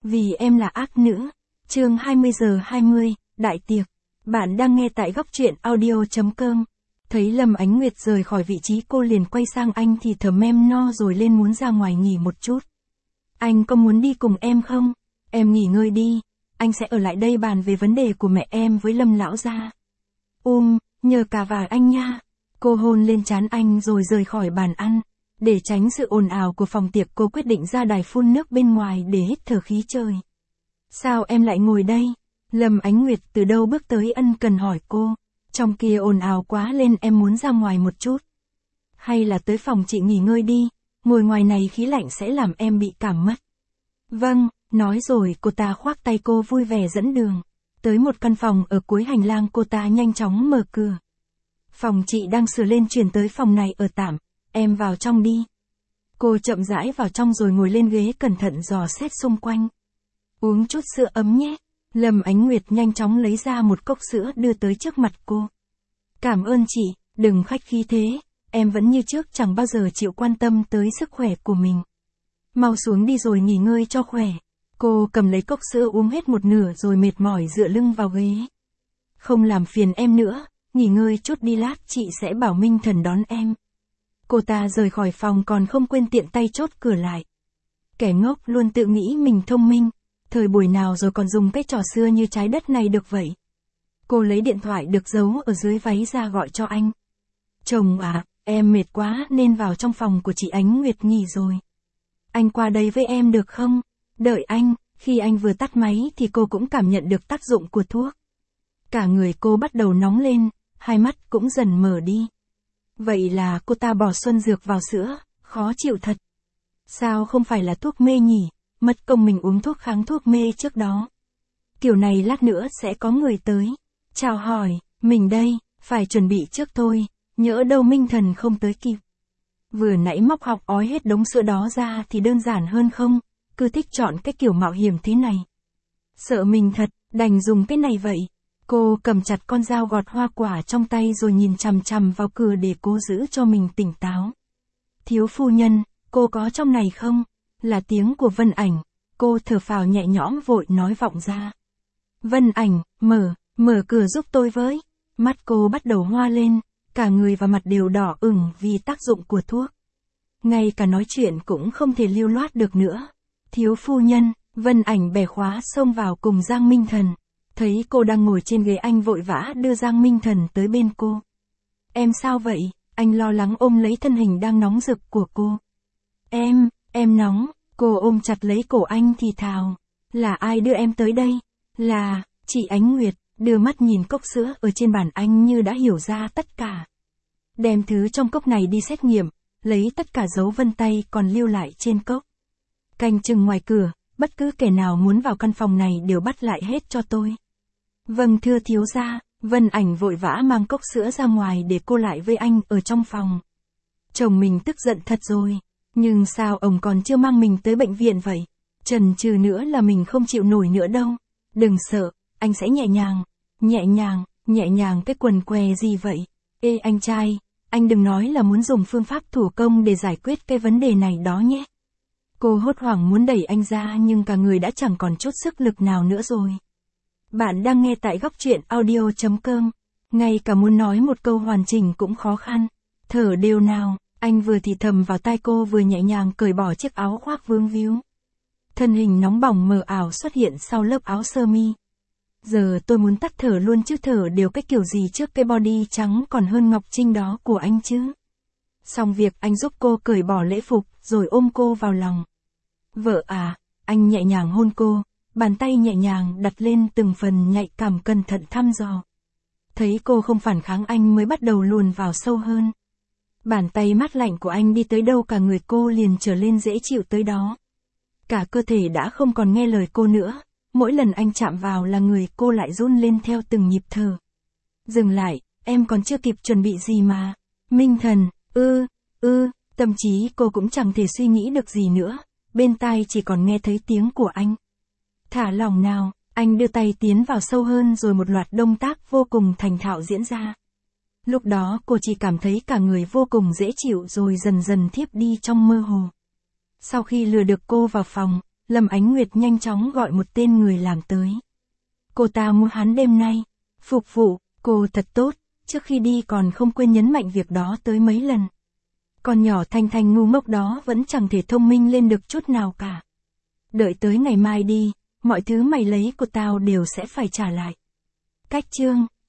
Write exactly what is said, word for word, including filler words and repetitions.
Vì em là ác nữ. Chương hai mươi giờ hai mươi, đại tiệc. Bạn đang nghe tại góc truyện audio chấm com. Thấy Lâm Ánh Nguyệt rời khỏi vị trí cô liền quay sang anh thì thầm em no rồi lên muốn ra ngoài nghỉ một chút. Anh có muốn đi cùng em không? Em nghỉ ngơi đi. Anh sẽ ở lại đây bàn về vấn đề của mẹ em với Lâm lão gia. Um, nhờ cả vào anh nha. Cô hôn lên trán anh rồi rời khỏi bàn ăn. Để tránh sự ồn ào của phòng tiệc cô quyết định ra đài phun nước bên ngoài để hít thở khí trời. Sao em lại ngồi đây? Lâm Ánh Nguyệt từ đâu bước tới ân cần hỏi cô. Trong kia ồn ào quá lên em muốn ra ngoài một chút. Hay là tới phòng chị nghỉ ngơi đi, ngồi ngoài này khí lạnh sẽ làm em bị cảm mất. Vâng, nói rồi cô ta khoác tay cô vui vẻ dẫn đường. Tới một căn phòng ở cuối hành lang cô ta nhanh chóng mở cửa. Phòng chị đang sửa lên chuyển tới phòng này ở tạm, em vào trong đi. Cô chậm rãi vào trong rồi ngồi lên ghế cẩn thận dò xét xung quanh. Uống chút sữa ấm nhé. Lâm Ánh Nguyệt nhanh chóng lấy ra một cốc sữa đưa tới trước mặt cô. Cảm ơn chị, đừng khách khí thế, em vẫn như trước chẳng bao giờ chịu quan tâm tới sức khỏe của mình. Mau xuống đi rồi nghỉ ngơi cho khỏe. Cô cầm lấy cốc sữa uống hết một nửa rồi mệt mỏi dựa lưng vào ghế. Không làm phiền em nữa, nghỉ ngơi chút đi lát chị sẽ bảo Minh Thần đón em. Cô ta rời khỏi phòng còn không quên tiện tay chốt cửa lại. Kẻ ngốc luôn tự nghĩ mình thông minh. Thời buổi nào rồi còn dùng cái trò xưa như trái đất này được vậy? Cô lấy điện thoại được giấu ở dưới váy ra gọi cho anh. Chồng à, em mệt quá nên vào trong phòng của chị Ánh Nguyệt nghỉ rồi. Anh qua đây với em được không? Đợi anh, khi anh vừa tắt máy thì cô cũng cảm nhận được tác dụng của thuốc. Cả người cô bắt đầu nóng lên, hai mắt cũng dần mở đi. Vậy là cô ta bỏ xuân dược vào sữa, khó chịu thật. Sao không phải là thuốc mê nhỉ? Mất công mình uống thuốc kháng thuốc mê trước đó. Kiểu này lát nữa sẽ có người tới. Chào hỏi, mình đây, phải chuẩn bị trước thôi, nhỡ đâu Minh Thần không tới kịp. Vừa nãy móc học ói hết đống sữa đó ra thì đơn giản hơn không, cứ thích chọn cái kiểu mạo hiểm thế này. Sợ mình thật, đành dùng cái này vậy. Cô cầm chặt con dao gọt hoa quả trong tay rồi nhìn chằm chằm vào cửa để cố giữ cho mình tỉnh táo. Thiếu phu nhân, cô có trong này không? Là tiếng của Vân Ảnh, cô thở phào nhẹ nhõm vội nói vọng ra. Vân Ảnh, mở, mở cửa giúp tôi với. Mắt cô bắt đầu hoa lên, cả người và mặt đều đỏ ửng vì tác dụng của thuốc. Ngay cả nói chuyện cũng không thể lưu loát được nữa. Thiếu phu nhân, Vân Ảnh bẻ khóa xông vào cùng Giang Minh Thần. Thấy cô đang ngồi trên ghế anh vội vã đưa Giang Minh Thần tới bên cô. Em sao vậy? Anh lo lắng ôm lấy thân hình đang nóng rực của cô. Em, em nóng. Cô ôm chặt lấy cổ anh thì thào. Là ai đưa em tới đây? Là, chị Ánh Nguyệt, đưa mắt nhìn cốc sữa ở trên bàn anh như đã hiểu ra tất cả. Đem thứ trong cốc này đi xét nghiệm, lấy tất cả dấu vân tay còn lưu lại trên cốc. Canh chừng ngoài cửa, bất cứ kẻ nào muốn vào căn phòng này đều bắt lại hết cho tôi. Vâng thưa thiếu gia, Vân Ảnh vội vã mang cốc sữa ra ngoài để cô lại với anh ở trong phòng. Chồng mình tức giận thật rồi. Nhưng sao ông còn chưa mang mình tới bệnh viện vậy? Chần chừ nữa là mình không chịu nổi nữa đâu. Đừng sợ, anh sẽ nhẹ nhàng, nhẹ nhàng, nhẹ nhàng cái quần què gì vậy? Ê anh trai, anh đừng nói là muốn dùng phương pháp thủ công để giải quyết cái vấn đề này đó nhé. Cô hốt hoảng muốn đẩy anh ra nhưng cả người đã chẳng còn chút sức lực nào nữa rồi. Bạn đang nghe tại góc truyện audio chấm com. Ngay cả muốn nói một câu hoàn chỉnh cũng khó khăn. Thở đều nào. Anh vừa thì thầm vào tai cô vừa nhẹ nhàng cởi bỏ chiếc áo khoác vương víu. Thân hình nóng bỏng mờ ảo xuất hiện sau lớp áo sơ mi. Giờ tôi muốn tắt thở luôn chứ thở đều cái kiểu gì trước cái body trắng còn hơn ngọc trinh đó của anh chứ. Xong việc anh giúp cô cởi bỏ lễ phục rồi ôm cô vào lòng. Vợ à, anh nhẹ nhàng hôn cô, bàn tay nhẹ nhàng đặt lên từng phần nhạy cảm cẩn thận thăm dò. Thấy cô không phản kháng anh mới bắt đầu luồn vào sâu hơn. Bàn tay mát lạnh của anh đi tới đâu cả người cô liền trở lên dễ chịu tới đó. Cả cơ thể đã không còn nghe lời cô nữa, mỗi lần anh chạm vào là người cô lại run lên theo từng nhịp thở. Dừng lại, em còn chưa kịp chuẩn bị gì mà. Minh Thần, ư, ư, tâm trí cô cũng chẳng thể suy nghĩ được gì nữa, bên tai chỉ còn nghe thấy tiếng của anh. Thả lỏng nào, anh đưa tay tiến vào sâu hơn rồi một loạt động tác vô cùng thành thạo diễn ra. Lúc đó cô chỉ cảm thấy cả người vô cùng dễ chịu rồi dần dần thiếp đi trong mơ hồ. Sau khi lừa được cô vào phòng, Lâm Ánh Nguyệt nhanh chóng gọi một tên người làm tới. Cô ta mua hắn đêm nay. Phục vụ, cô thật tốt, trước khi đi còn không quên nhấn mạnh việc đó tới mấy lần. Con nhỏ Thanh Thanh ngu ngốc đó vẫn chẳng thể thông minh lên được chút nào cả. Đợi tới ngày mai đi, mọi thứ mày lấy của tao đều sẽ phải trả lại. Cách chương